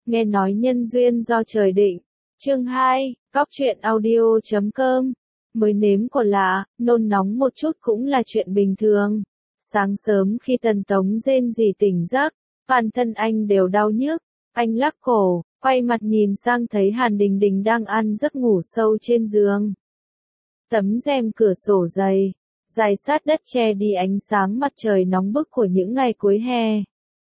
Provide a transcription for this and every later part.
nghe nói nhân duyên do trời định. Chương 2, Cóc truyện audio.com. Mới nếm của lạ, nôn nóng một chút cũng là chuyện bình thường. Sáng sớm khi Tần Tống rên rỉ tỉnh giấc, toàn thân anh đều đau nhức. Anh lắc cổ, quay mặt nhìn sang thấy Hàn Đình Đình đang ăn giấc ngủ sâu trên giường. Tấm rèm cửa sổ dày, dài sát đất che đi ánh sáng mặt trời nóng bức của những ngày cuối hè.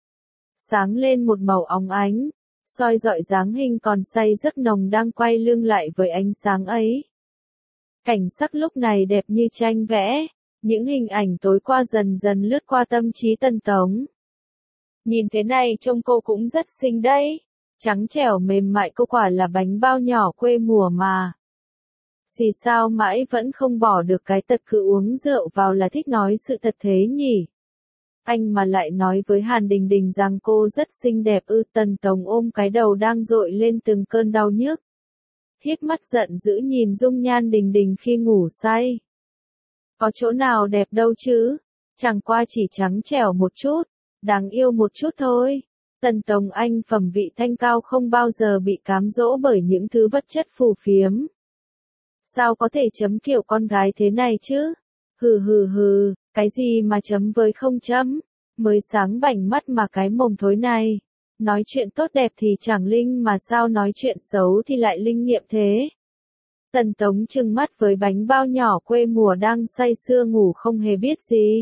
Sáng lên một màu óng ánh, soi rọi dáng hình còn say giấc nồng đang quay lưng lại với ánh sáng ấy. Cảnh sắc lúc này đẹp như tranh vẽ, những hình ảnh tối qua dần dần lướt qua tâm trí Tần Tống. Nhìn thế này trông cô cũng rất xinh đấy, trắng trẻo mềm mại, cô quả là bánh bao nhỏ quê mùa mà. Xì sao mãi vẫn không bỏ được cái tật cứ uống rượu vào là thích nói sự thật thế nhỉ? Anh mà lại nói với Hàn Đình Đình rằng cô rất xinh đẹp ư? Tần Tống ôm cái đầu đang dội lên từng cơn đau nhức. Híp mắt giận dữ nhìn dung nhan Đình Đình khi ngủ say. Có chỗ nào đẹp đâu chứ? Chẳng qua chỉ trắng trẻo một chút, đáng yêu một chút thôi. Tần Tống anh phẩm vị thanh cao không bao giờ bị cám dỗ bởi những thứ vật chất phù phiếm. Sao có thể chấm kiểu con gái thế này chứ? Hừ, cái gì mà chấm với không chấm? Mới sáng bảnh mắt mà cái mồm thối này. Nói chuyện tốt đẹp thì chẳng linh mà sao nói chuyện xấu thì lại linh nghiệm thế? Tần Tống trừng mắt với bánh bao nhỏ quê mùa đang say sưa ngủ không hề biết gì.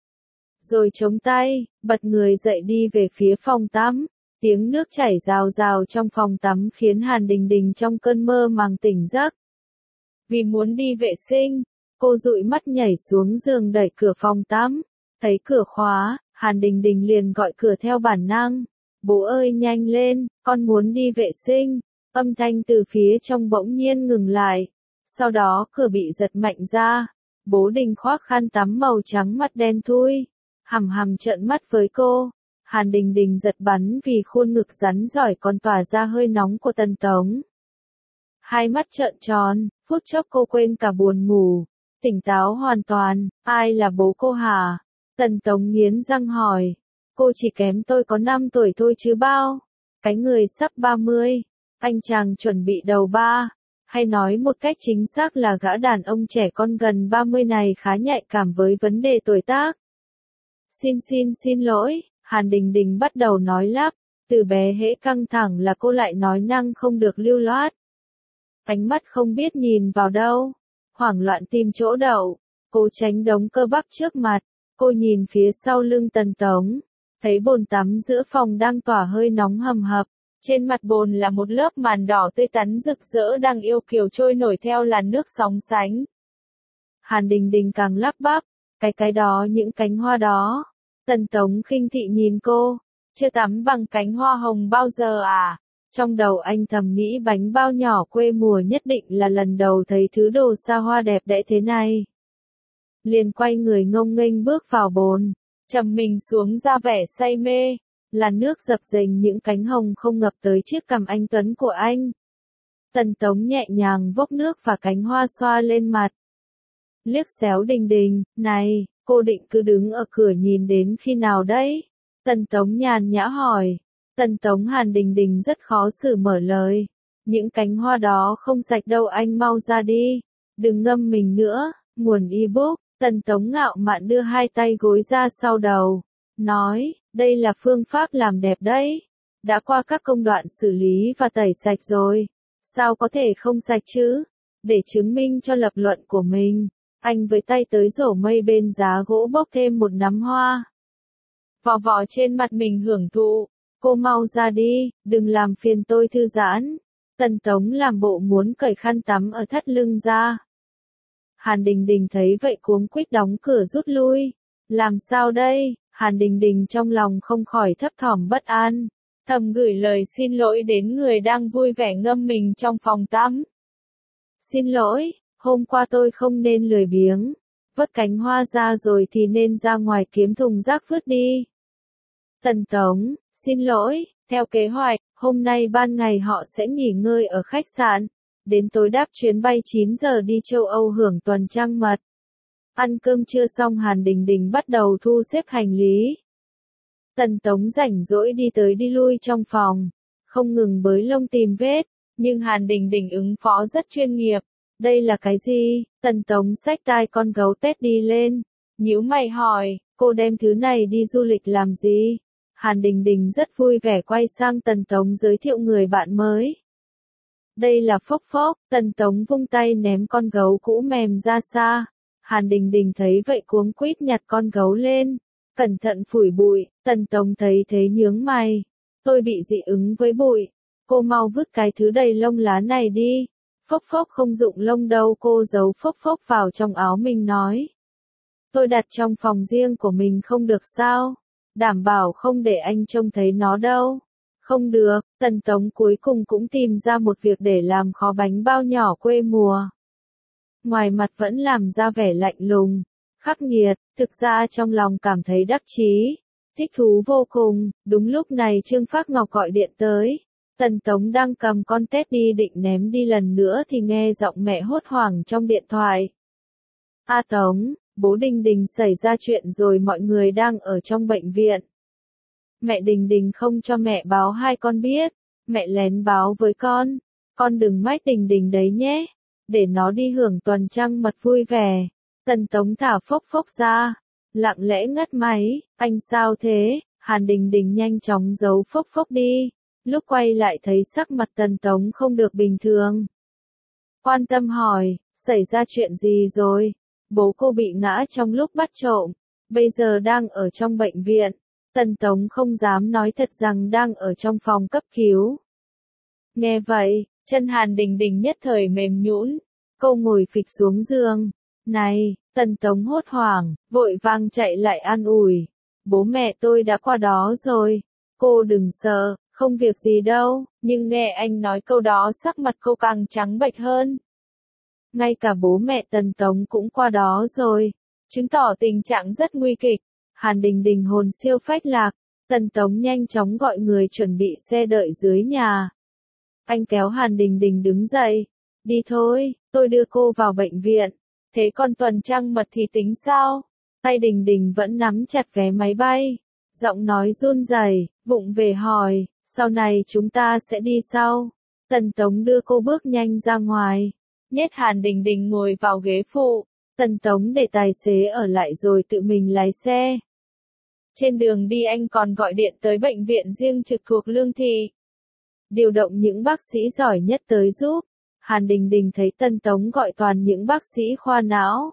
Rồi chống tay, bật người dậy đi về phía phòng tắm. Tiếng nước chảy rào rào trong phòng tắm khiến Hàn Đình Đình trong cơn mơ màng tỉnh giấc. Vì muốn đi vệ sinh, cô dụi mắt nhảy xuống giường đẩy cửa phòng tắm. Thấy cửa khóa, Hàn Đình Đình liền gọi cửa theo bản năng. Bố ơi nhanh lên, con muốn đi vệ sinh. Âm thanh từ phía trong bỗng nhiên ngừng lại. Sau đó cửa bị giật mạnh ra. Bố Đình khoác khăn tắm màu trắng mặt đen thui. Hằm trợn mắt với cô. Hàn Đình Đình giật bắn vì khuôn ngực rắn rỏi còn tỏa ra hơi nóng của Tần Tống. Hai mắt trợn tròn, phút chốc cô quên cả buồn ngủ. Tỉnh táo hoàn toàn, ai là bố cô hả? Tần Tống nghiến răng hỏi. Cô chỉ kém tôi có 5 tuổi thôi chứ bao. Cái người sắp 30, anh chàng chuẩn bị đầu ba. Hay nói một cách chính xác là gã đàn ông trẻ con gần 30 này khá nhạy cảm với vấn đề tuổi tác. Xin lỗi, Hàn Đình Đình bắt đầu nói lắp. Từ bé hễ căng thẳng là cô lại nói năng không được lưu loát. Ánh mắt không biết nhìn vào đâu. Hoảng loạn tìm chỗ đậu. Cô tránh đống cơ bắp trước mặt. Cô nhìn phía sau lưng Tần Tống. Thấy bồn tắm giữa phòng đang tỏa hơi nóng hầm hập. Trên mặt bồn là một lớp màn đỏ tươi tắn rực rỡ đang yêu kiều trôi nổi theo làn nước sóng sánh. Hàn Đình Đình càng lắp bắp. Cái đó, những cánh hoa đó. Tần Tống khinh thị nhìn cô. Chưa tắm bằng cánh hoa hồng bao giờ à? Trong đầu anh thầm nghĩ bánh bao nhỏ quê mùa nhất định là lần đầu thấy thứ đồ xa hoa đẹp đẽ thế này. Liền quay người ngông nghênh bước vào bồn, trầm mình xuống ra vẻ say mê, làn nước dập dềnh những cánh hồng không ngập tới chiếc cằm anh tuấn của anh. Tần Tống nhẹ nhàng vốc nước và cánh hoa xoa lên mặt. Liếc xéo Đình Đình, này, cô định cứ đứng ở cửa nhìn đến khi nào đấy? Tần Tống nhàn nhã hỏi. Tần Tống. Hàn Đình Đình rất khó xử mở lời. Những cánh hoa đó không sạch đâu, anh mau ra đi. Đừng ngâm mình nữa, nguồn ebook. Tần Tống ngạo mạn đưa hai tay gối ra sau đầu. Nói, đây là phương pháp làm đẹp đấy. Đã qua các công đoạn xử lý và tẩy sạch rồi. Sao có thể không sạch chứ? Để chứng minh cho lập luận của mình, anh với tay tới rổ mây bên giá gỗ bốc thêm một nắm hoa. Vò trên mặt mình hưởng thụ. Cô mau ra đi, đừng làm phiền tôi thư giãn. Tần Tống làm bộ muốn cởi khăn tắm ở thắt lưng ra. Hàn Đình Đình thấy vậy cuống quýt đóng cửa rút lui. Làm sao đây? Hàn Đình Đình trong lòng không khỏi thấp thỏm bất an. Thầm gửi lời xin lỗi đến người đang vui vẻ ngâm mình trong phòng tắm. Xin lỗi, hôm qua tôi không nên lười biếng. Vớt cánh hoa ra rồi thì nên ra ngoài kiếm thùng rác vứt đi. Tần Tống, xin lỗi, theo kế hoạch, hôm nay ban ngày họ sẽ nghỉ ngơi ở khách sạn. Đến tối đáp chuyến bay 9 giờ đi châu Âu hưởng tuần trăng mật. Ăn cơm trưa xong Hàn Đình Đình bắt đầu thu xếp hành lý. Tần Tống rảnh rỗi đi tới đi lui trong phòng. không ngừng bới lông tìm vết, nhưng Hàn Đình Đình ứng phó rất chuyên nghiệp. Đây là cái gì? Tần Tống xách tai con gấu Tết đi lên, nhíu mày hỏi, cô đem thứ này đi du lịch làm gì? Hàn Đình Đình rất vui vẻ quay sang Tần Tống giới thiệu người bạn mới. Đây là Phốc Phốc, Tần Tống vung tay ném con gấu cũ mềm ra xa. Hàn Đình Đình thấy vậy cuống quýt nhặt con gấu lên, cẩn thận phủi bụi, Tần Tống thấy thế nhướng mày. Tôi bị dị ứng với bụi, cô mau vứt cái thứ đầy lông lá này đi. Phốc Phốc không dụng lông đâu, cô giấu Phốc Phốc vào trong áo mình nói. Tôi đặt trong phòng riêng của mình không được sao? Đảm bảo không để anh trông thấy nó đâu. Không được, Tần Tống cuối cùng cũng tìm ra một việc để làm khó bánh bao nhỏ quê mùa. Ngoài mặt vẫn làm ra vẻ lạnh lùng, khắc nghiệt, thực ra trong lòng cảm thấy đắc chí, thích thú vô cùng. Đúng lúc này Trương Phác Ngọc gọi điện tới. Tần Tống đang cầm con tét đi định ném đi lần nữa thì nghe giọng mẹ hốt hoảng trong điện thoại. A Tống, bố Đình Đình xảy ra chuyện rồi, mọi người đang ở trong bệnh viện. Mẹ Đình Đình không cho mẹ báo hai con biết, mẹ lén báo với con đừng mách Đình Đình đấy nhé, để nó đi hưởng tuần trăng mật vui vẻ. Tần Tống thả Phốc Phốc ra, lặng lẽ ngắt máy, anh sao thế? Hàn Đình Đình nhanh chóng giấu Phốc Phốc đi, lúc quay lại thấy sắc mặt Tần Tống không được bình thường. Quan tâm hỏi, xảy ra chuyện gì rồi? Bố cô bị ngã trong lúc bắt trộm, bây giờ đang ở trong bệnh viện. Tần Tống không dám nói thật rằng đang ở trong phòng cấp cứu. Nghe vậy, chân Hàn Đình Đình nhất thời mềm nhũn, cô ngồi phịch xuống giường. Này, Tần Tống hốt hoảng, vội vàng chạy lại an ủi. Bố mẹ tôi đã qua đó rồi, cô đừng sợ, không việc gì đâu. Nhưng nghe anh nói câu đó sắc mặt cô càng trắng bệch hơn. Ngay cả bố mẹ Tần Tống cũng qua đó rồi, chứng tỏ tình trạng rất nguy kịch. Hàn Đình Đình hồn siêu phách lạc, Tần Tống nhanh chóng gọi người chuẩn bị xe đợi dưới nhà. Anh kéo Hàn Đình Đình đứng dậy, đi thôi, tôi đưa cô vào bệnh viện, thế còn tuần trăng mật thì tính sao? Tay Đình Đình vẫn nắm chặt vé máy bay, giọng nói run rẩy, vụng về hỏi, sau này chúng ta sẽ đi sao? Tần Tống đưa cô bước nhanh ra ngoài, nhét Hàn Đình Đình ngồi vào ghế phụ. Tần Tống để tài xế ở lại rồi tự mình lái xe. Trên đường đi anh còn gọi điện tới bệnh viện riêng trực thuộc Lương Thị, điều động những bác sĩ giỏi nhất tới giúp. Hàn Đình Đình thấy Tần Tống gọi toàn những bác sĩ khoa não,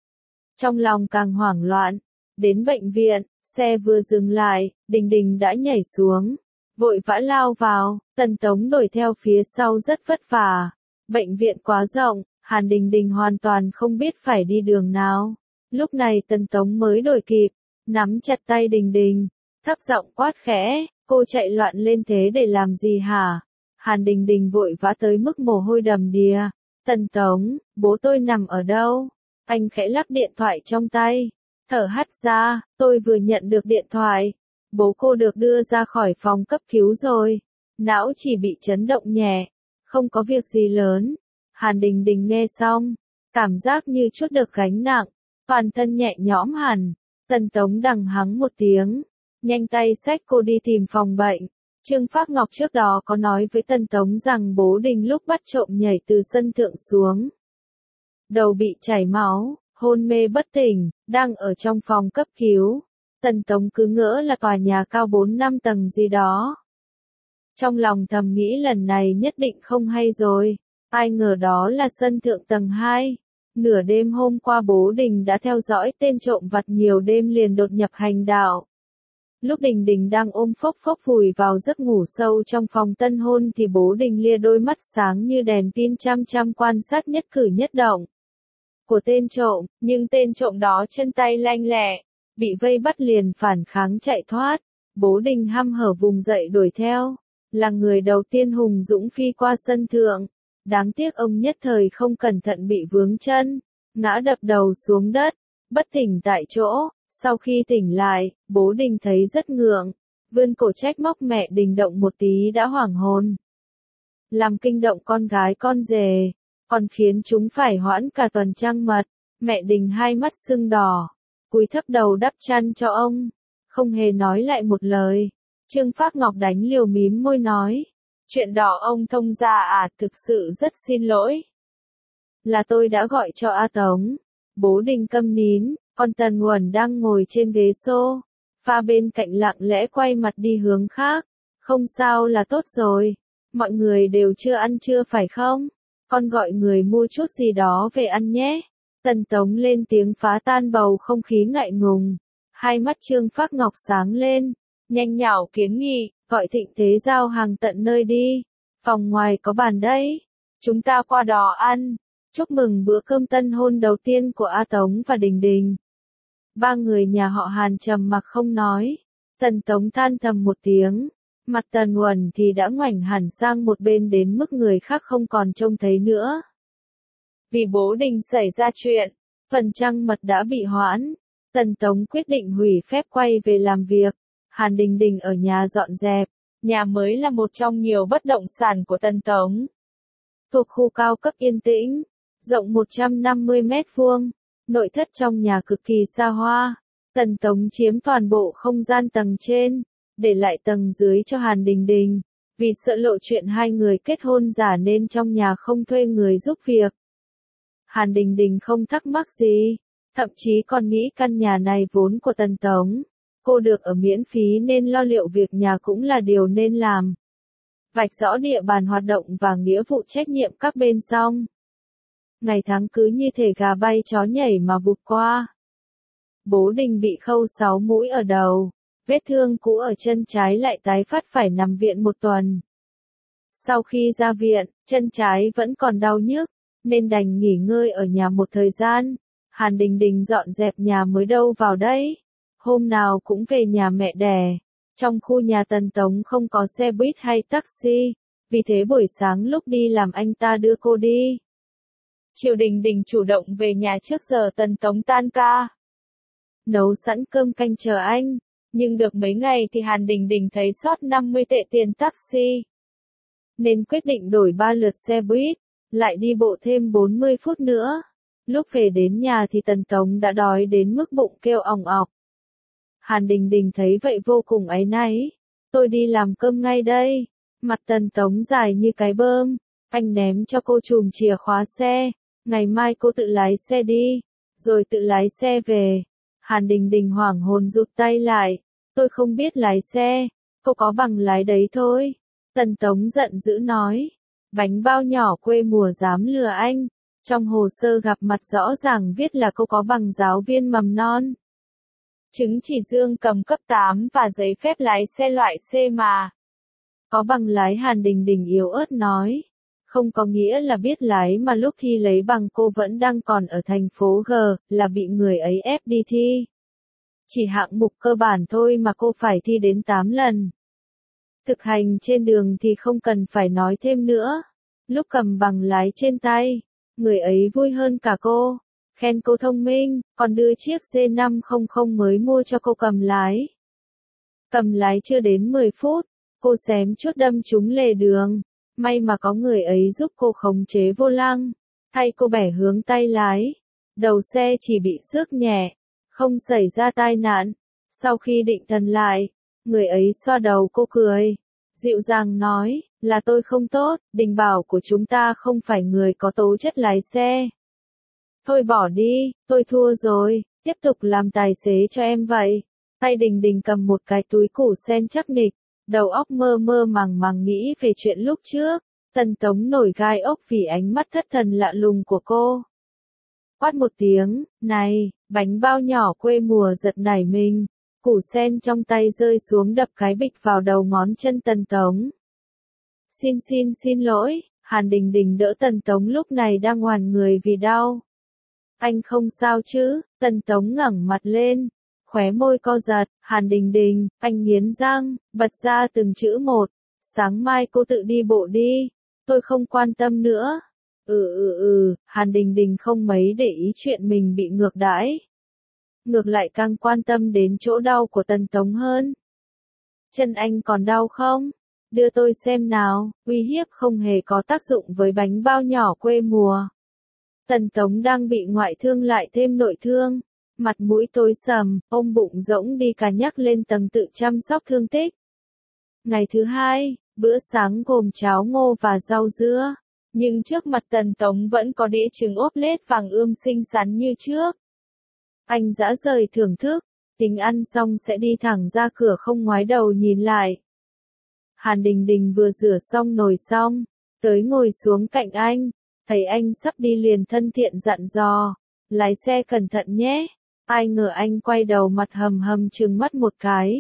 trong lòng càng hoảng loạn. Đến bệnh viện, xe vừa dừng lại, Đình Đình đã nhảy xuống, vội vã lao vào, Tần Tống đuổi theo phía sau rất vất vả. Bệnh viện quá rộng, Hàn Đình Đình hoàn toàn không biết phải đi đường nào. Lúc này Tần Tống mới đổi kịp, nắm chặt tay Đình Đình, thấp giọng quát khẽ, cô chạy loạn lên thế để làm gì hả? Hàn Đình Đình vội vã tới mức mồ hôi đầm đìa. Tần Tống, bố tôi nằm ở đâu? Anh khẽ lắc điện thoại trong tay, thở hắt ra, tôi vừa nhận được điện thoại. Bố cô được đưa ra khỏi phòng cấp cứu rồi, não chỉ bị chấn động nhẹ, không có việc gì lớn. Hàn Đình Đình nghe xong, cảm giác như chút được gánh nặng, toàn thân nhẹ nhõm hẳn. Tần Tống đằng hắng một tiếng, nhanh tay xách cô đi tìm phòng bệnh. Trương Phác Ngọc trước đó có nói với Tần Tống rằng bố Đình lúc bắt trộm nhảy từ sân thượng xuống, đầu bị chảy máu, hôn mê bất tỉnh, đang ở trong phòng cấp cứu. Tần Tống cứ ngỡ là tòa nhà cao 4-5 tầng gì đó. Trong lòng thầm nghĩ lần này nhất định không hay rồi, ai ngờ đó là sân thượng tầng 2. Nửa đêm hôm qua bố Đình đã theo dõi tên trộm vặt nhiều đêm liền đột nhập hành đạo. Lúc Đình Đình đang ôm Phốc Phốc vùi vào giấc ngủ sâu trong phòng tân hôn thì bố Đình lia đôi mắt sáng như đèn pin chăm chăm quan sát nhất cử nhất động của tên trộm, nhưng tên trộm đó chân tay lanh lẹ, bị vây bắt liền phản kháng chạy thoát. Bố Đình hăm hở vùng dậy đuổi theo, là người đầu tiên hùng dũng phi qua sân thượng. Đáng tiếc ông nhất thời không cẩn thận bị vướng chân, ngã đập đầu xuống đất, bất tỉnh tại chỗ. Sau khi tỉnh lại, bố Đình thấy rất ngượng, vươn cổ trách móc mẹ Đình động một tí đã hoảng hồn, làm kinh động con gái con rể, còn khiến chúng phải hoãn cả tuần trăng mật. Mẹ Đình hai mắt sưng đỏ, cúi thấp đầu đắp chăn cho ông, không hề nói lại một lời. Trương Phác Ngọc đánh liều mím môi nói, Chuyện đó ông thông gia à, thực sự rất xin lỗi. Là tôi đã gọi cho A Tống. Bố Đình câm nín, còn Tần Uẩn đang ngồi trên ghế sofa bên cạnh lặng lẽ quay mặt đi hướng khác. Không sao là tốt rồi. Mọi người đều chưa ăn trưa phải không? Con gọi người mua chút gì đó về ăn nhé. Tần Tống lên tiếng phá tan bầu không khí ngại ngùng. Hai mắt Trương Phác Ngọc sáng lên, nhanh nhảu kiến nghị, gọi Thịnh Thế giao hàng tận nơi đi. Phòng ngoài có bàn đấy. Chúng ta qua đó ăn. Chúc mừng bữa cơm tân hôn đầu tiên của A Tống và Đình Đình. Ba người nhà họ Hàn trầm mặc không nói. Tần Tống than thầm một tiếng. Mặt Tần Uẩn thì đã ngoảnh hẳn sang một bên đến mức người khác không còn trông thấy nữa. Vì bố Đình xảy ra chuyện, phần trăng mật đã bị hoãn. Tần Tống quyết định hủy phép quay về làm việc. Hàn Đình Đình ở nhà dọn dẹp. Nhà mới là một trong nhiều bất động sản của Tần Tống. Thuộc khu cao cấp yên tĩnh, rộng 150 mét vuông, nội thất trong nhà cực kỳ xa hoa. Tần Tống chiếm toàn bộ không gian tầng trên, để lại tầng dưới cho Hàn Đình Đình. Vì sợ lộ chuyện hai người kết hôn giả nên trong nhà không thuê người giúp việc. Hàn Đình Đình không thắc mắc gì, thậm chí còn nghĩ căn nhà này vốn của Tần Tống. Cô được ở miễn phí nên lo liệu việc nhà cũng là điều nên làm. Vạch rõ địa bàn hoạt động và nghĩa vụ trách nhiệm các bên xong. Ngày tháng cứ như thể gà bay chó nhảy mà vụt qua. Bố Đình bị khâu 6 mũi ở đầu, vết thương cũ ở chân trái lại tái phát phải nằm viện 1 tuần. Sau khi ra viện, chân trái vẫn còn đau nhức, nên đành nghỉ ngơi ở nhà một thời gian. Hàn Đình Đình dọn dẹp nhà mới đâu vào đấy. Hôm nào cũng về nhà mẹ đẻ. Trong khu nhà Tần Tống không có xe buýt hay taxi, vì thế buổi sáng lúc đi làm anh ta đưa cô đi. Chiều Đình Đình chủ động về nhà trước giờ Tần Tống tan ca. Nấu sẵn cơm canh chờ anh, nhưng được mấy ngày thì Hàn Đình Đình thấy sót 50 tệ tiền taxi. Nên quyết định đổi 3 lượt xe buýt, lại đi bộ thêm 40 phút nữa. Lúc về đến nhà thì Tần Tống đã đói đến mức bụng kêu òng ọc. Hàn Đình Đình thấy vậy vô cùng áy náy. Tôi đi làm cơm ngay đây. Mặt Tần Tống dài như cái bơm. Anh ném cho cô chùm chìa khóa xe. Ngày mai cô tự lái xe đi. Rồi tự lái xe về. Hàn Đình Đình hoảng hồn rụt tay lại. Tôi không biết lái xe. Cô có bằng lái đấy thôi. Tần Tống giận dữ nói. Bánh bao nhỏ quê mùa dám lừa anh. Trong hồ sơ gặp mặt rõ ràng viết là cô có bằng giáo viên mầm non. Chứng chỉ dương cầm cấp 8 và giấy phép lái xe loại C mà. Có bằng lái Hàn Đình Đình yếu ớt nói. Không có nghĩa là biết lái mà lúc thi lấy bằng cô vẫn đang còn ở thành phố G, là bị người ấy ép đi thi. Chỉ hạng mục cơ bản thôi mà cô phải thi đến 8 lần. Thực hành trên đường thì không cần phải nói thêm nữa. Lúc cầm bằng lái trên tay, người ấy vui hơn cả cô. Khen cô thông minh, còn đưa chiếc C500 mới mua cho cô cầm lái. Cầm lái chưa đến 10 phút, cô xém chút đâm trúng lề đường. May mà có người ấy giúp cô khống chế vô lăng, thay cô bẻ hướng tay lái. Đầu xe chỉ bị xước nhẹ, không xảy ra tai nạn. Sau khi định thần lại, người ấy xoa đầu cô cười, dịu dàng nói, là tôi không tốt, Đình bảo của chúng ta không phải người có tố chất lái xe. Thôi bỏ đi, tôi thua rồi, tiếp tục làm tài xế cho em vậy. Tay Đình Đình cầm một cái túi củ sen chắc nịch, đầu óc mơ mơ màng màng nghĩ về chuyện lúc trước. Tần Tống nổi gai ốc vì ánh mắt thất thần lạ lùng của cô. Quát một tiếng, này, bánh bao nhỏ quê mùa giật nảy mình, củ sen trong tay rơi xuống đập cái bịch vào đầu ngón chân Tần Tống. Xin lỗi, Hàn Đình Đình đỡ Tần Tống lúc này đang oằn người vì đau. Anh không sao chứ? Tần Tống ngẩng mặt lên, khóe môi co giật. Hàn Đình Đình, anh nghiến răng, bật ra từng chữ một. Sáng mai cô tự đi bộ đi, tôi không quan tâm nữa. Hàn Đình Đình không mấy để ý chuyện mình bị ngược đãi. Ngược lại càng quan tâm đến chỗ đau của Tần Tống hơn. Chân anh còn đau không? Đưa tôi xem nào. Uy hiếp không hề có tác dụng với bánh bao nhỏ quê mùa. Tần Tống đang bị ngoại thương lại thêm nội thương. Mặt mũi tối sầm, ôm bụng rỗng đi cả nhắc lên tầng tự chăm sóc thương tích. Ngày thứ 2, Bữa sáng gồm cháo ngô và rau dưa, nhưng trước mặt Tần Tống vẫn có đĩa trứng ốp lết vàng ươm xinh xắn như trước. Anh dã rời thưởng thức, tính ăn xong sẽ đi thẳng ra cửa không ngoái đầu nhìn lại. Hàn Đình Đình vừa rửa xong nồi xong, tới ngồi xuống cạnh anh, thấy anh sắp đi liền thân thiện dặn dò, lái xe cẩn thận nhé. Ai ngờ anh quay đầu mặt hầm hầm trừng mắt một cái.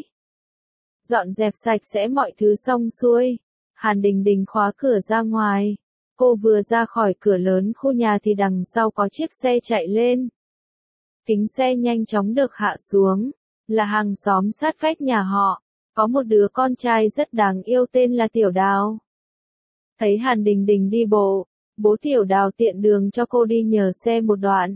Dọn dẹp sạch sẽ mọi thứ xong xuôi, Hàn Đình Đình khóa cửa ra ngoài. Cô vừa ra khỏi cửa lớn khu nhà thì đằng sau có chiếc xe chạy lên. Kính xe nhanh chóng được hạ xuống, là hàng xóm sát vách nhà họ, có một đứa con trai rất đáng yêu tên là Tiểu Đào. Thấy Hàn Đình Đình đi bộ, bố Tiểu Đào tiện đường cho cô đi nhờ xe một đoạn.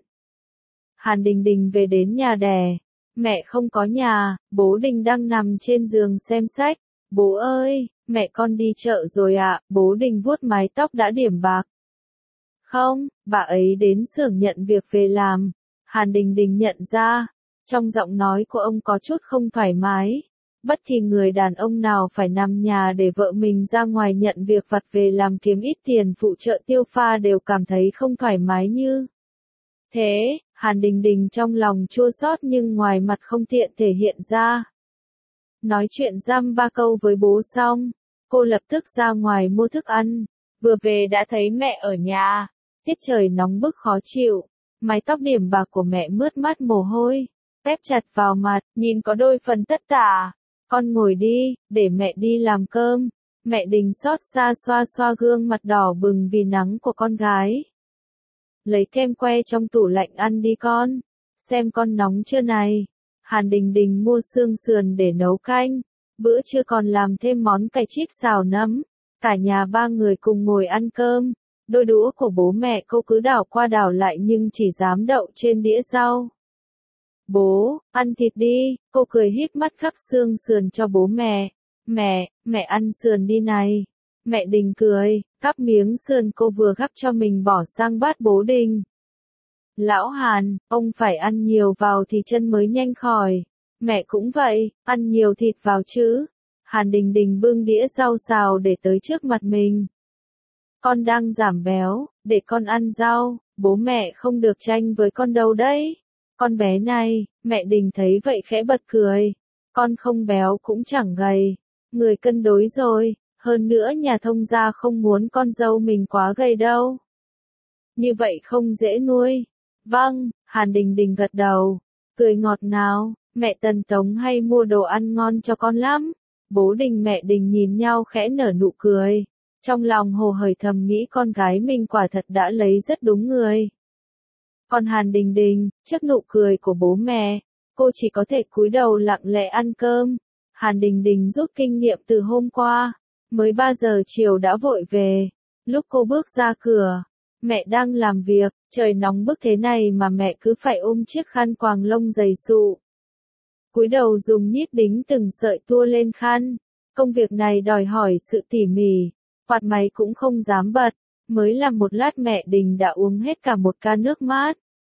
Hàn Đình Đình về đến nhà đẻ, mẹ không có nhà, bố Đình đang nằm trên giường xem sách. Bố ơi, mẹ con đi chợ rồi ạ, bố Đình vuốt mái tóc đã điểm bạc. Không, bà ấy đến xưởng nhận việc về làm. Hàn Đình Đình nhận ra, trong giọng nói của ông có chút không thoải mái. Bất kỳ người đàn ông nào phải nằm nhà để vợ mình ra ngoài nhận việc vặt về làm kiếm ít tiền phụ trợ tiêu pha đều cảm thấy không thoải mái như thế. Hàn Đình Đình trong lòng chua xót nhưng ngoài mặt không tiện thể hiện ra. Nói chuyện dăm ba câu với bố xong, cô lập tức ra ngoài mua thức ăn, vừa về đã thấy mẹ ở nhà. Tiết trời nóng bức khó chịu, mái tóc điểm bạc của mẹ mướt mắt mồ hôi, ép chặt vào mặt, nhìn có đôi phần tất tả. Con ngồi đi, để mẹ đi làm cơm. Mẹ Đình xót xa xoa xoa gương mặt đỏ bừng vì nắng của con gái. Lấy kem que trong tủ lạnh ăn đi con, xem con nóng chưa này. Hàn Đình Đình mua xương sườn để nấu canh, bữa trưa còn làm thêm món cải chip xào nấm. Cả nhà ba người cùng ngồi ăn cơm, đôi đũa của bố mẹ cô cứ đảo qua đảo lại nhưng chỉ dám đậu trên đĩa rau. Bố, ăn thịt đi, cô cười híp mắt gắp xương sườn cho bố mẹ. Mẹ ăn sườn đi này. Mẹ Đình cười, gắp miếng sườn cô vừa gắp cho mình bỏ sang bát bố Đình. Lão Hàn, ông phải ăn nhiều vào thì chân mới nhanh khỏi. Mẹ cũng vậy, ăn nhiều thịt vào chứ. Hàn Đình Đình bưng đĩa rau xào để tới trước mặt mình. Con đang giảm béo, để con ăn rau, bố mẹ không được tranh với con đâu đấy. Con bé này, mẹ Đình thấy vậy khẽ bật cười. Con không béo cũng chẳng gầy, người cân đối rồi, hơn nữa nhà thông gia không muốn con dâu mình quá gầy đâu. Như vậy không dễ nuôi. Vâng, Hàn Đình Đình gật đầu, cười ngọt ngào, mẹ Tần Tống hay mua đồ ăn ngon cho con lắm. Bố Đình mẹ Đình nhìn nhau khẽ nở nụ cười, trong lòng hồ hởi thầm nghĩ con gái mình quả thật đã lấy rất đúng người. Còn Hàn Đình Đình, trước nụ cười của bố mẹ, cô chỉ có thể cúi đầu lặng lẽ ăn cơm. Hàn Đình Đình rút kinh nghiệm từ hôm qua, mới 3 giờ chiều đã vội về. Lúc cô bước ra cửa, mẹ đang làm việc, trời nóng bức thế này mà mẹ cứ phải ôm chiếc khăn quàng lông dày sụ. Cúi đầu dùng nhíp đính từng sợi tua lên khăn. Công việc này đòi hỏi sự tỉ mỉ, quạt máy cũng không dám bật. Mới làm một lát mẹ Đình đã uống hết cả một can nước mát.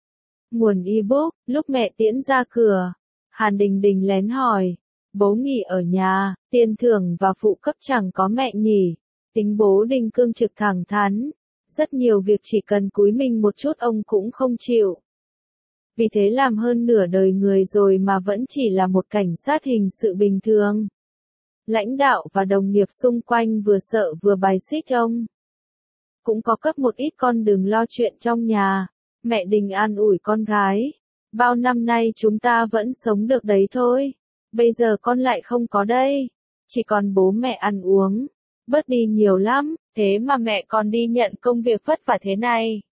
Nguồn ebook, lúc mẹ tiễn ra cửa, Hàn Đình Đình lén hỏi, bố nghỉ ở nhà, tiền thưởng và phụ cấp chẳng có mẹ nhỉ? Tính bố Đình cương trực thẳng thắn, rất nhiều việc chỉ cần cúi mình một chút ông cũng không chịu. Vì thế làm hơn nửa đời người rồi mà vẫn chỉ là một cảnh sát hình sự bình thường. Lãnh đạo và đồng nghiệp xung quanh vừa sợ vừa bài xích ông. Cũng có cấp một ít con đừng lo chuyện trong nhà. Mẹ Đình an ủi con gái. Bao năm nay chúng ta vẫn sống được đấy thôi. Bây giờ con lại không có đây. Chỉ còn bố mẹ ăn uống. Bớt đi nhiều lắm, thế mà mẹ còn đi nhận công việc vất vả thế này.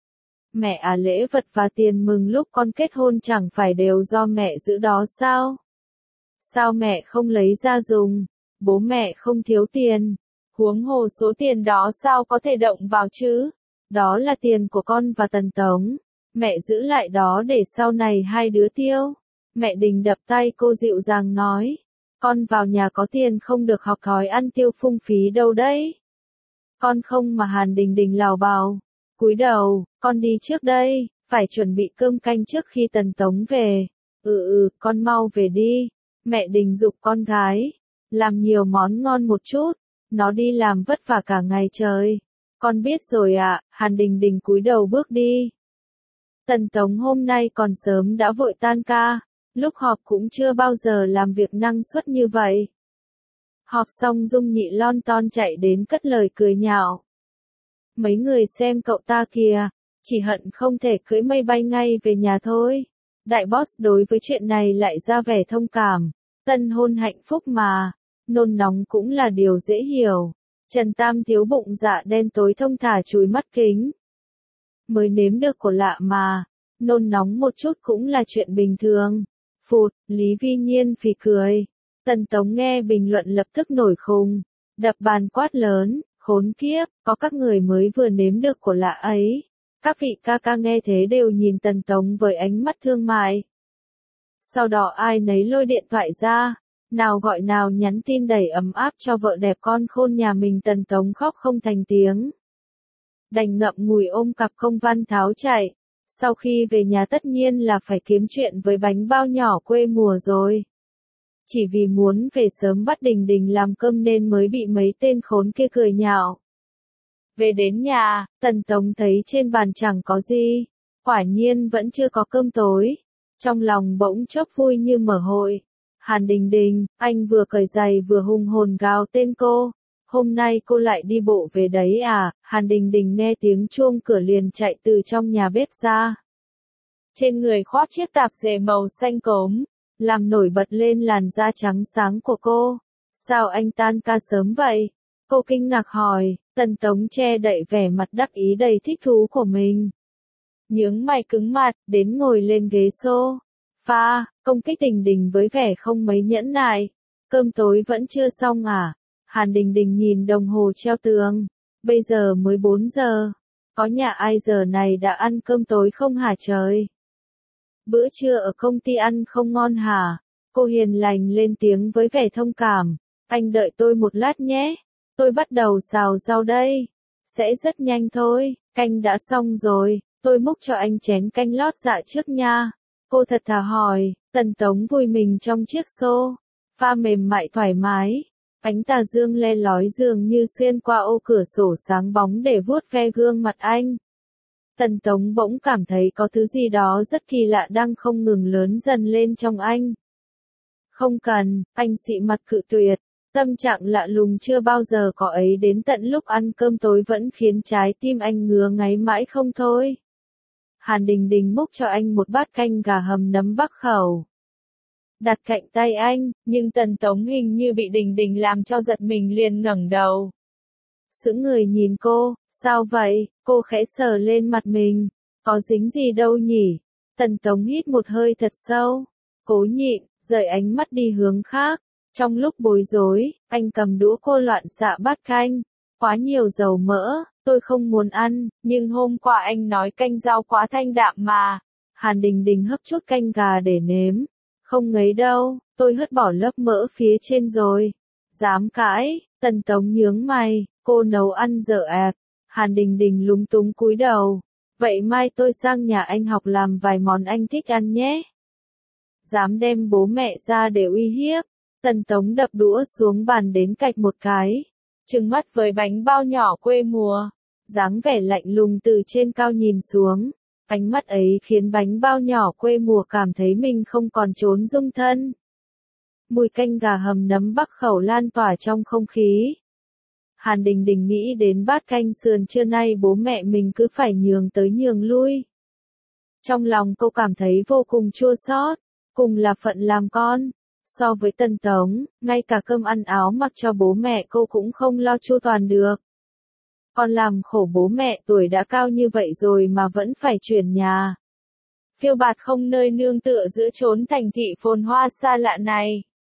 Mẹ à, lễ vật và tiền mừng lúc con kết hôn chẳng phải đều do mẹ giữ đó sao? Sao mẹ không lấy ra dùng? Bố mẹ không thiếu tiền. Huống hồ số tiền đó sao có thể động vào chứ? Đó là tiền của con và Tần Tống. Mẹ giữ lại đó để sau này hai đứa tiêu. Mẹ Đình đập tay cô dịu dàng nói. Con vào nhà có tiền không được học thói ăn tiêu phung phí đâu đấy. Con không mà. Hàn Đình Đình lào bào. Cúi đầu, con đi trước đây, phải chuẩn bị cơm canh trước khi Tần Tống về. Con mau về đi. Mẹ Đình giục con gái. Làm nhiều món ngon một chút. nó đi làm vất vả cả ngày trời. Con biết rồi ạ, Hàn Đình Đình cúi đầu bước đi. Tần Tống hôm nay còn sớm đã vội tan ca, lúc họp cũng chưa bao giờ làm việc năng suất như vậy. Họp xong Dung Nhị lon ton chạy đến cất lời cười nhạo. Mấy người xem cậu ta kìa, chỉ hận không thể cưỡi mây bay ngay về nhà thôi. Đại boss đối với chuyện này lại ra vẻ thông cảm, tân hôn hạnh phúc mà, nôn nóng cũng là điều dễ hiểu. Trần Tam thiếu bụng dạ đen tối thông thả chùi mắt kính. Mới nếm được của lạ mà, nôn nóng một chút cũng là chuyện bình thường. Phụt, Lý Vi Nhiên phì cười. Tần Tống nghe bình luận lập tức nổi khùng, đập bàn quát lớn, khốn kiếp, có các người mới vừa nếm được của lạ ấy. Các vị ca ca nghe thế đều nhìn Tần Tống với ánh mắt thương mại. Sau đó ai nấy lôi điện thoại ra, nào gọi nào nhắn tin đầy ấm áp cho vợ đẹp con khôn nhà mình. Tần Tống khóc không thành tiếng. Đành ngậm ngùi ôm cặp công văn tháo chạy. Sau khi về nhà tất nhiên là phải kiếm chuyện với bánh bao nhỏ quê mùa rồi. Chỉ vì muốn về sớm bắt Đình Đình làm cơm nên mới bị mấy tên khốn kia cười nhạo. Về đến nhà, Tần Tống thấy trên bàn chẳng có gì. Quả nhiên vẫn chưa có cơm tối. Trong lòng bỗng chốc vui như mở hội. Hàn Đình Đình, anh vừa cởi giày vừa hùng hồn gào tên cô. Hôm nay cô lại đi bộ về đấy à? Hàn Đình Đình nghe tiếng chuông cửa liền chạy từ trong nhà bếp ra. Trên người khoác chiếc tạp dề màu xanh cốm, làm nổi bật lên làn da trắng sáng của cô. Sao anh tan ca sớm vậy? Cô kinh ngạc hỏi. Tần Tống che đậy vẻ mặt đắc ý đầy thích thú của mình. Nhướng mày cứng mặt, đến ngồi lên ghế sofa, công kích Đình Đình với vẻ không mấy nhẫn nại. Cơm tối vẫn chưa xong à? Hàn Đình Đình nhìn đồng hồ treo tường. Bây giờ mới 4 giờ. Có nhà ai giờ này đã ăn cơm tối không hả trời? Bữa trưa ở công ty ăn không ngon hả? Cô hiền lành lên tiếng với vẻ thông cảm. Anh đợi tôi một lát nhé. Tôi bắt đầu xào rau đây. Sẽ rất nhanh thôi, canh đã xong rồi. Tôi múc cho anh chén canh lót dạ trước nha. Cô thật thà hỏi. Tần Tống vùi mình trong chiếc sofa mềm mại thoải mái. Ánh tà dương le lói dường như xuyên qua ô cửa sổ sáng bóng để vuốt ve gương mặt anh. Tần Tống bỗng cảm thấy có thứ gì đó rất kỳ lạ đang không ngừng lớn dần lên trong anh. Không cần, anh xị mặt cự tuyệt. Tâm trạng lạ lùng chưa bao giờ có ấy đến tận lúc ăn cơm tối vẫn khiến trái tim anh ngứa ngáy mãi không thôi. Hàn Đình Đình múc cho anh một bát canh gà hầm nấm Bắc khẩu. Đặt cạnh tay anh, nhưng Tần Tống hình như bị Đình Đình làm cho giật mình liền ngẩng đầu. Sững người nhìn cô, sao vậy? Cô khẽ sờ lên mặt mình. Có dính gì đâu nhỉ? Tần Tống hít một hơi thật sâu. Cố nhịn, rời ánh mắt đi hướng khác. Trong lúc bối rối, anh cầm đũa cô loạn xạ bát canh. Quá nhiều dầu mỡ, tôi không muốn ăn, nhưng hôm qua anh nói canh rau quá thanh đạm mà. Hàn Đình Đình hấp chút canh gà để nếm. Không ngấy đâu, tôi hất bỏ lớp mỡ phía trên rồi. Dám cãi, Tần Tống nhướng mày, cô nấu ăn dở ạc. Hàn Đình Đình lúng túng cúi đầu. Vậy mai tôi sang nhà anh học làm vài món anh thích ăn nhé. Dám đem bố mẹ ra để uy hiếp. Tần Tống đập đũa xuống bàn đến cạch một cái. Trừng mắt với bánh bao nhỏ quê mùa. Dáng vẻ lạnh lùng từ trên cao nhìn xuống. Ánh mắt ấy khiến bánh bao nhỏ quê mùa cảm thấy mình không còn trốn dung thân. Mùi canh gà hầm nấm Bắc khẩu lan tỏa trong không khí. Hàn Đình Đình nghĩ đến bát canh sườn trưa nay bố mẹ mình cứ phải nhường tới nhường lui. Trong lòng cô cảm thấy vô cùng chua xót, cùng là phận làm con. So với Tần Tống, ngay cả cơm ăn áo mặc cho bố mẹ cô cũng không lo chu toàn được. Còn làm khổ bố mẹ tuổi đã cao như vậy rồi mà vẫn phải chuyển nhà. Phiêu bạt không nơi nương tựa giữa chốn thành thị phồn hoa xa lạ này.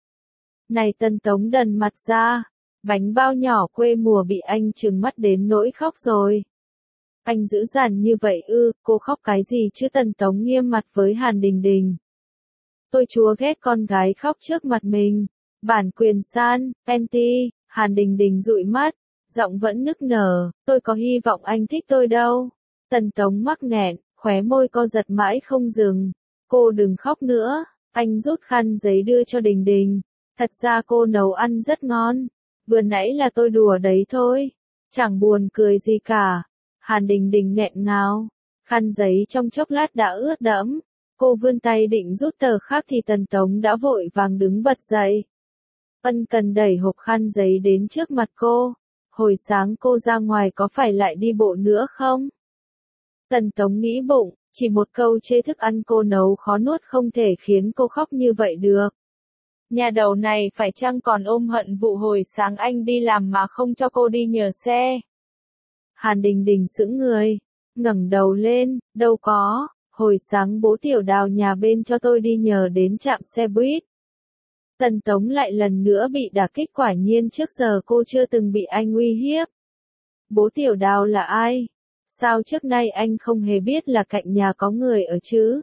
Này Tần Tống đần mặt ra, bánh bao nhỏ quê mùa bị anh trừng mắt đến nỗi khóc rồi. Anh dữ dằn như vậy ư? Cô khóc cái gì chứ? Tần Tống nghiêm mặt với Hàn Đình Đình. Tôi chúa ghét con gái khóc trước mặt mình. Bản quyền san, anti. Hàn Đình Đình dụi mắt, giọng vẫn nức nở. Tôi có hy vọng anh thích tôi đâu. Tần Tống mắc nghẹn, khóe môi co giật mãi không dừng. Cô đừng khóc nữa. Anh rút khăn giấy đưa cho Đình Đình. Thật ra cô nấu ăn rất ngon. Vừa nãy là tôi đùa đấy thôi. Chẳng buồn cười gì cả. Hàn Đình Đình nghẹn ngào. Khăn giấy trong chốc lát đã ướt đẫm. Cô vươn tay định rút tờ khác thì Tần Tống đã vội vàng đứng bật dậy. Ân cần đẩy hộp khăn giấy đến trước mặt cô. Hồi sáng cô ra ngoài có phải lại đi bộ nữa không? Tần Tống nghĩ bụng, chỉ một câu chê thức ăn cô nấu khó nuốt không thể khiến cô khóc như vậy được. Nhà đầu này phải chăng còn ôm hận vụ hồi sáng anh đi làm mà không cho cô đi nhờ xe? Hàn Đình Đình sững người, ngẩng đầu lên, đâu có, hồi sáng bố Tiểu Đào nhà bên cho tôi đi nhờ đến trạm xe buýt. Tần Tống lại lần nữa bị đả kích, quả nhiên trước giờ cô chưa từng bị anh uy hiếp. Bố Tiểu Đào là ai? Sao trước nay anh không hề biết là cạnh nhà có người ở chứ?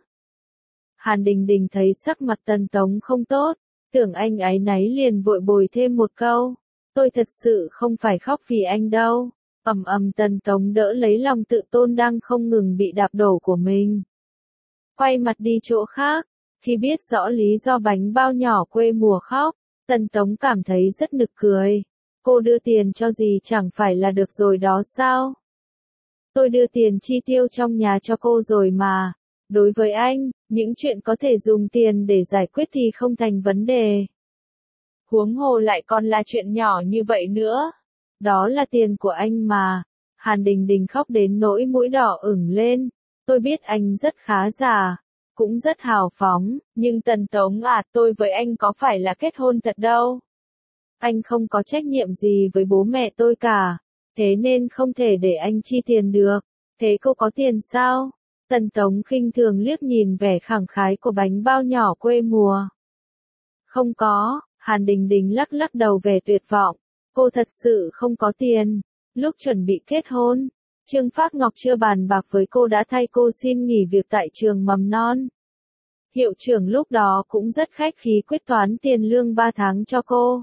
Hàn Đình Đình thấy sắc mặt Tần Tống không tốt, tưởng anh áy náy liền vội bồi thêm một câu. Tôi thật sự không phải khóc vì anh đâu. Tần Tống đỡ lấy lòng tự tôn đang không ngừng bị đạp đổ của mình. Quay mặt đi chỗ khác, khi biết rõ lý do bánh bao nhỏ quê mùa khóc, Tần Tống cảm thấy rất nực cười. Cô đưa tiền cho gì chẳng phải là được rồi đó sao? Tôi đưa tiền chi tiêu trong nhà cho cô rồi mà. Đối với anh, những chuyện có thể dùng tiền để giải quyết thì không thành vấn đề. Huống hồ lại còn là chuyện nhỏ như vậy nữa. Đó là tiền của anh mà. Hàn Đình Đình khóc đến nỗi mũi đỏ ửng lên. Tôi biết anh rất khá giả, cũng rất hào phóng, nhưng Tần Tống à, tôi với anh có phải là kết hôn thật đâu. Anh không có trách nhiệm gì với bố mẹ tôi cả, thế nên không thể để anh chi tiền được. Thế cô có tiền sao? Tần Tống khinh thường liếc nhìn vẻ khẳng khái của bánh bao nhỏ quê mùa. Không có, Hàn Đình Đình lắc lắc đầu vẻ tuyệt vọng. Cô thật sự không có tiền. Lúc chuẩn bị kết hôn, Trương Phác Ngọc chưa bàn bạc với cô đã thay cô xin nghỉ việc tại trường mầm non. Hiệu trưởng lúc đó cũng rất khách khí quyết toán tiền lương 3 tháng cho cô.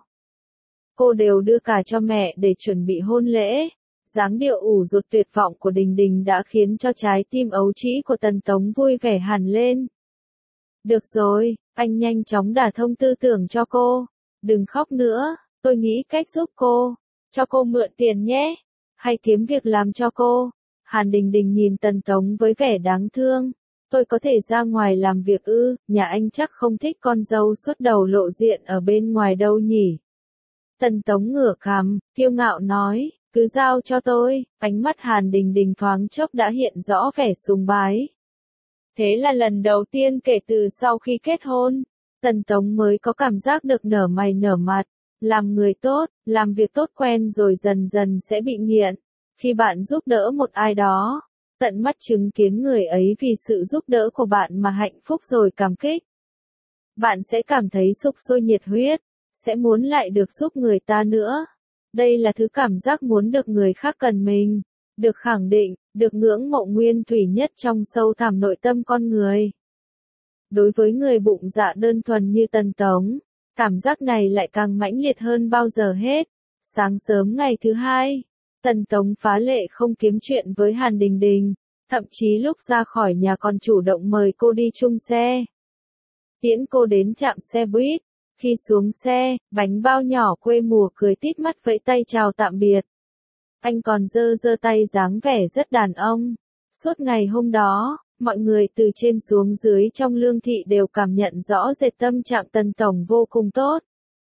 Cô đều đưa cả cho mẹ để chuẩn bị hôn lễ. Dáng điệu ủ rột tuyệt vọng của Đình Đình đã khiến cho trái tim ấu trĩ của Tần Tống vui vẻ hẳn lên. Được rồi, anh nhanh chóng đả thông tư tưởng cho cô. Đừng khóc nữa, tôi nghĩ cách giúp cô. Cho cô mượn tiền nhé. Hay kiếm việc làm cho cô. Hàn Đình Đình nhìn Tần Tống với vẻ đáng thương. Tôi có thể ra ngoài làm việc ư? Nhà anh chắc không thích con dâu suốt đầu lộ diện ở bên ngoài đâu nhỉ? Tần Tống ngửa cằm, kiêu ngạo nói, cứ giao cho tôi. Ánh mắt Hàn Đình Đình thoáng chốc đã hiện rõ vẻ sùng bái. Thế là lần đầu tiên kể từ sau khi kết hôn, Tần Tống mới có cảm giác được nở mày nở mặt. Làm người tốt, làm việc tốt quen rồi dần dần sẽ bị nghiện. Khi bạn giúp đỡ một ai đó, tận mắt chứng kiến người ấy vì sự giúp đỡ của bạn mà hạnh phúc rồi cảm kích, bạn sẽ cảm thấy sục sôi nhiệt huyết, sẽ muốn lại được giúp người ta nữa. Đây là thứ cảm giác muốn được người khác cần mình, được khẳng định, được ngưỡng mộ nguyên thủy nhất trong sâu thẳm nội tâm con người. Đối với người bụng dạ đơn thuần như Tần Tống, cảm giác này lại càng mãnh liệt hơn bao giờ hết. Sáng sớm ngày thứ hai, Tần Tống phá lệ không kiếm chuyện với Hàn Đình Đình, thậm chí lúc ra khỏi nhà còn chủ động mời cô đi chung xe. Tiễn cô đến trạm xe buýt, khi xuống xe, bánh bao nhỏ quê mùa cười tít mắt vẫy tay chào tạm biệt. Anh còn giơ giơ tay dáng vẻ rất đàn ông. Suốt ngày hôm đó, mọi người từ trên xuống dưới trong Lương Thị đều cảm nhận rõ rệt tâm trạng Tần Tổng vô cùng tốt.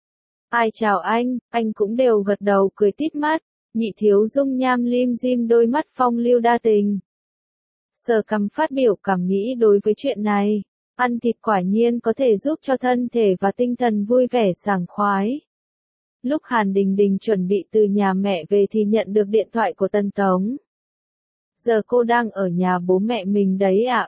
Ai chào anh cũng đều gật đầu cười tít mắt. Nhị thiếu dung nham lim dim đôi mắt phong lưu đa tình. Sở Cầm phát biểu cảm nghĩ đối với chuyện này. Ăn thịt quả nhiên có thể giúp cho thân thể và tinh thần vui vẻ sảng khoái. Lúc Hàn Đình Đình chuẩn bị từ nhà mẹ về thì nhận được điện thoại của Tần Tống. Giờ cô đang ở nhà bố mẹ mình đấy à?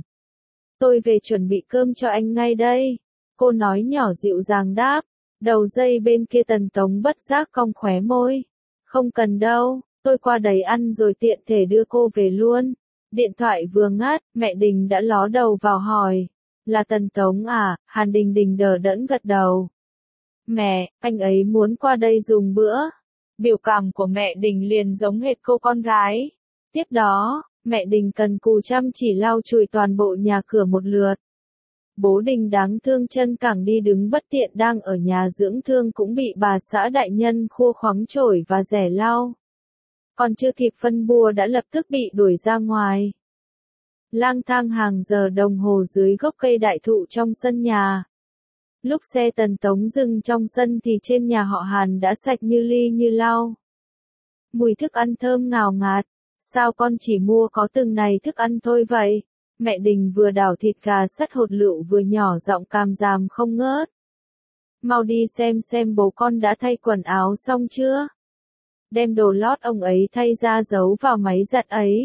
Tôi về chuẩn bị cơm cho anh ngay đây. Cô nói nhỏ dịu dàng đáp. Đầu dây bên kia Tần Tống bất giác cong khóe môi. Không cần đâu, tôi qua đấy ăn rồi tiện thể đưa cô về luôn. Điện thoại vừa ngắt, mẹ Đình đã ló đầu vào hỏi. Là Tần Tống à? Hàn Đình Đình đờ đẫn gật đầu. Mẹ, anh ấy muốn qua đây dùng bữa. Biểu cảm của mẹ Đình liền giống hệt cô con gái. Tiếp đó, mẹ Đình cần cù chăm chỉ lau chùi toàn bộ nhà cửa một lượt. Bố Đình đáng thương chân càng đi đứng bất tiện đang ở nhà dưỡng thương cũng bị bà xã đại nhân khua khoắng chổi và rẻ lau. Còn chưa kịp phân bua đã lập tức bị đuổi ra ngoài. Lang thang hàng giờ đồng hồ dưới gốc cây đại thụ trong sân nhà. Lúc xe Tần Tống dừng trong sân thì trên nhà họ Hàn đã sạch như ly như lau. Mùi thức ăn thơm ngào ngạt. Sao con chỉ mua có từng này thức ăn thôi vậy? Mẹ Đình vừa đảo thịt gà sắt hột lựu vừa nhỏ giọng càm ràm không ngớt. Mau đi xem bố con đã thay quần áo xong chưa? Đem đồ lót ông ấy thay ra giấu vào máy giặt ấy.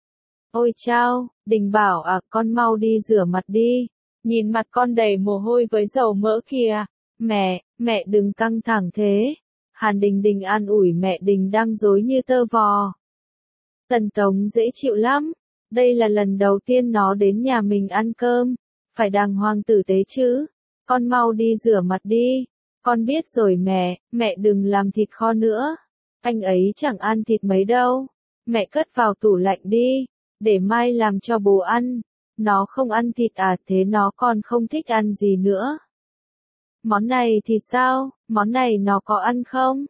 Ôi chao, Đình bảo con mau đi rửa mặt đi. Nhìn mặt con đầy mồ hôi với dầu mỡ kìa. Mẹ đừng căng thẳng thế. Hàn Đình an ủi mẹ Đình đang rối như tơ vò. Tần Tống dễ chịu lắm. Đây là lần đầu tiên nó đến nhà mình ăn cơm. Phải đàng hoàng tử tế chứ. Con mau đi rửa mặt đi. Con biết rồi mẹ đừng làm thịt kho nữa. Anh ấy chẳng ăn thịt mấy đâu. Mẹ cất vào tủ lạnh đi. Để mai làm cho bố ăn. Nó không ăn thịt thế nó còn không thích ăn gì nữa. Món này thì sao? Món này nó có ăn không?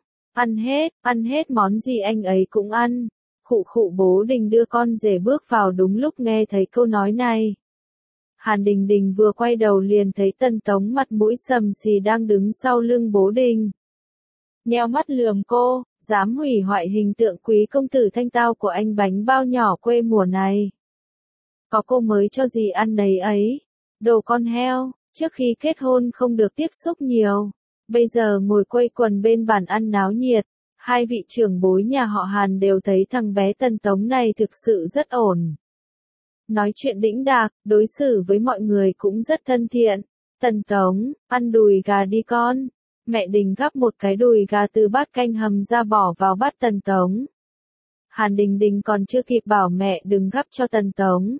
Ăn hết món gì anh ấy cũng ăn. Khụ Bố Đình đưa con rể bước vào đúng lúc nghe thấy câu nói này. Hàn Đình vừa quay đầu liền thấy Tần Tống mặt mũi sầm xì đang đứng sau lưng Bố Đình. Nheo mắt lườm cô, dám hủy hoại hình tượng quý công tử thanh tao của anh bánh bao nhỏ quê mùa này. Có cô mới cho gì ăn nấy ấy. Đồ con heo, trước khi kết hôn không được tiếp xúc nhiều. Bây giờ ngồi quây quần bên bàn ăn náo nhiệt. Hai vị trưởng bối nhà họ Hàn đều thấy thằng bé Tần Tống này thực sự rất ổn. Nói chuyện đĩnh đạc, đối xử với mọi người cũng rất thân thiện. Tần Tống, ăn đùi gà đi con. Mẹ Đình gắp một cái đùi gà từ bát canh hầm ra bỏ vào bát Tần Tống. Hàn Đình còn chưa kịp bảo mẹ đừng gắp cho Tần Tống.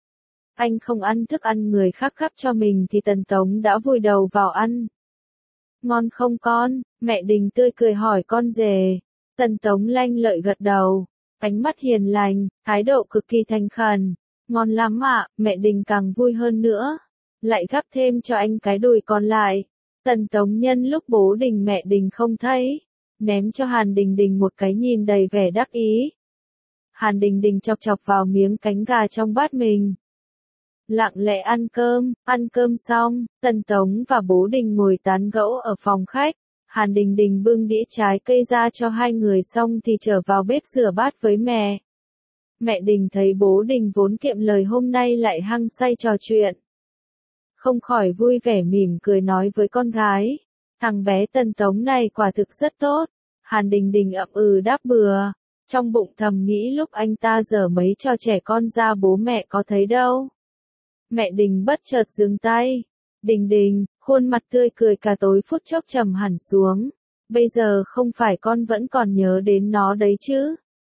Anh không ăn thức ăn người khác gắp cho mình thì Tần Tống đã vùi đầu vào ăn. Ngon không con? Mẹ Đình tươi cười hỏi con rể. Tần Tống lanh lợi gật đầu. Ánh mắt hiền lành, thái độ cực kỳ thành khẩn. Ngon lắm ạ, mẹ Đình càng vui hơn nữa. Lại gắp thêm cho anh cái đùi còn lại. Tần Tống nhân lúc Bố Đình mẹ Đình không thấy. Ném cho Hàn Đình một cái nhìn đầy vẻ đắc ý. Hàn Đình chọc chọc vào miếng cánh gà trong bát mình. Lặng lẽ ăn cơm xong, Tần Tống và Bố Đình ngồi tán gẫu ở phòng khách. Hàn Đình bưng đĩa trái cây ra cho hai người xong thì trở vào bếp rửa bát với mẹ. Mẹ Đình thấy Bố Đình vốn kiệm lời hôm nay lại hăng say trò chuyện. Không khỏi vui vẻ mỉm cười nói với con gái. Thằng bé Tần Tống này quả thực rất tốt. Hàn Đình ậm đáp bừa. Trong bụng thầm nghĩ lúc anh ta dở mấy trò trẻ con ra bố mẹ có thấy đâu. Mẹ Đình bất chợt dừng tay. Đình, khuôn mặt tươi cười cả tối phút chốc trầm hẳn xuống. Bây giờ không phải con vẫn còn nhớ đến nó đấy chứ?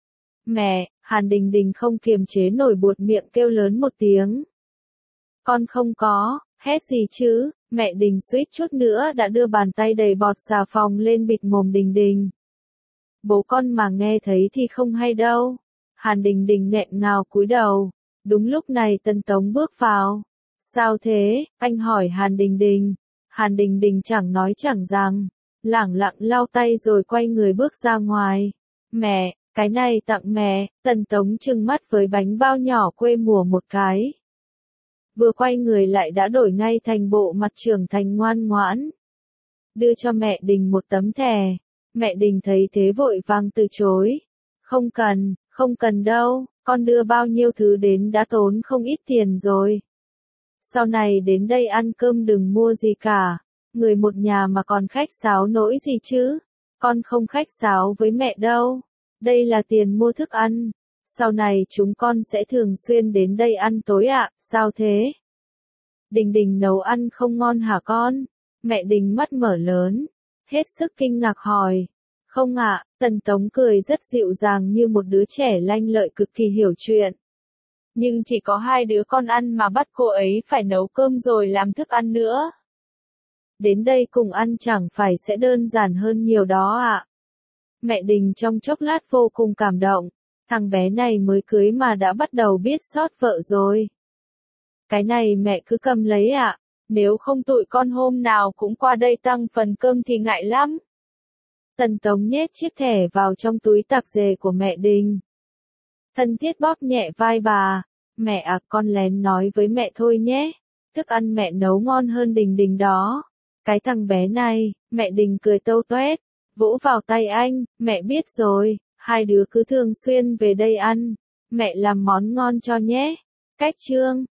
Mẹ, Hàn Đình không kiềm chế nổi buột miệng kêu lớn một tiếng. Con không có, hét gì chứ? Mẹ Đình suýt chút nữa đã đưa bàn tay đầy bọt xà phòng lên bịt mồm Đình. Bố con mà nghe thấy thì không hay đâu. Hàn Đình nghẹn ngào cúi đầu. Đúng lúc này Tần Tống bước vào. Sao thế? Anh hỏi Hàn Đình. Hàn Đình chẳng nói chẳng rằng. Lẳng lặng lau tay rồi quay người bước ra ngoài. Mẹ, cái này tặng mẹ. Tần Tống trừng mắt với bánh bao nhỏ quê mùa một cái. Vừa quay người lại đã đổi ngay thành bộ mặt trưởng thành ngoan ngoãn. Đưa cho mẹ Đình một tấm thẻ. Mẹ Đình thấy thế vội vàng từ chối. Không cần đâu, con đưa bao nhiêu thứ đến đã tốn không ít tiền rồi. Sau này đến đây ăn cơm đừng mua gì cả. Người một nhà mà còn khách sáo nỗi gì chứ? Con không khách sáo với mẹ đâu. Đây là tiền mua thức ăn. Sau này chúng con sẽ thường xuyên đến đây ăn tối ạ. Sao thế? Đình nấu ăn không ngon hả con? Mẹ Đình mắt mở lớn. Hết sức kinh ngạc hỏi. Không ạ, Tần Tống cười rất dịu dàng như một đứa trẻ lanh lợi cực kỳ hiểu chuyện. Nhưng chỉ có hai đứa con ăn mà bắt cô ấy phải nấu cơm rồi làm thức ăn nữa. Đến đây cùng ăn chẳng phải sẽ đơn giản hơn nhiều đó ạ. Mẹ Đình trong chốc lát vô cùng cảm động. Thằng bé này mới cưới mà đã bắt đầu biết xót vợ rồi. Cái này mẹ cứ cầm lấy ạ. nếu không tụi con hôm nào cũng qua đây tăng phần cơm thì ngại lắm. Tần Tống nhét chiếc thẻ vào trong túi tạp dề của mẹ Đình. Thân thiết bóp nhẹ vai bà, mẹ à con lén nói với mẹ thôi nhé, thức ăn mẹ nấu ngon hơn Đình Đình đó. Cái thằng bé này, mẹ Đình cười tâu toét, vỗ vào tay anh, mẹ biết rồi, hai đứa cứ thường xuyên về đây ăn, mẹ làm món ngon cho nhé. Cách chương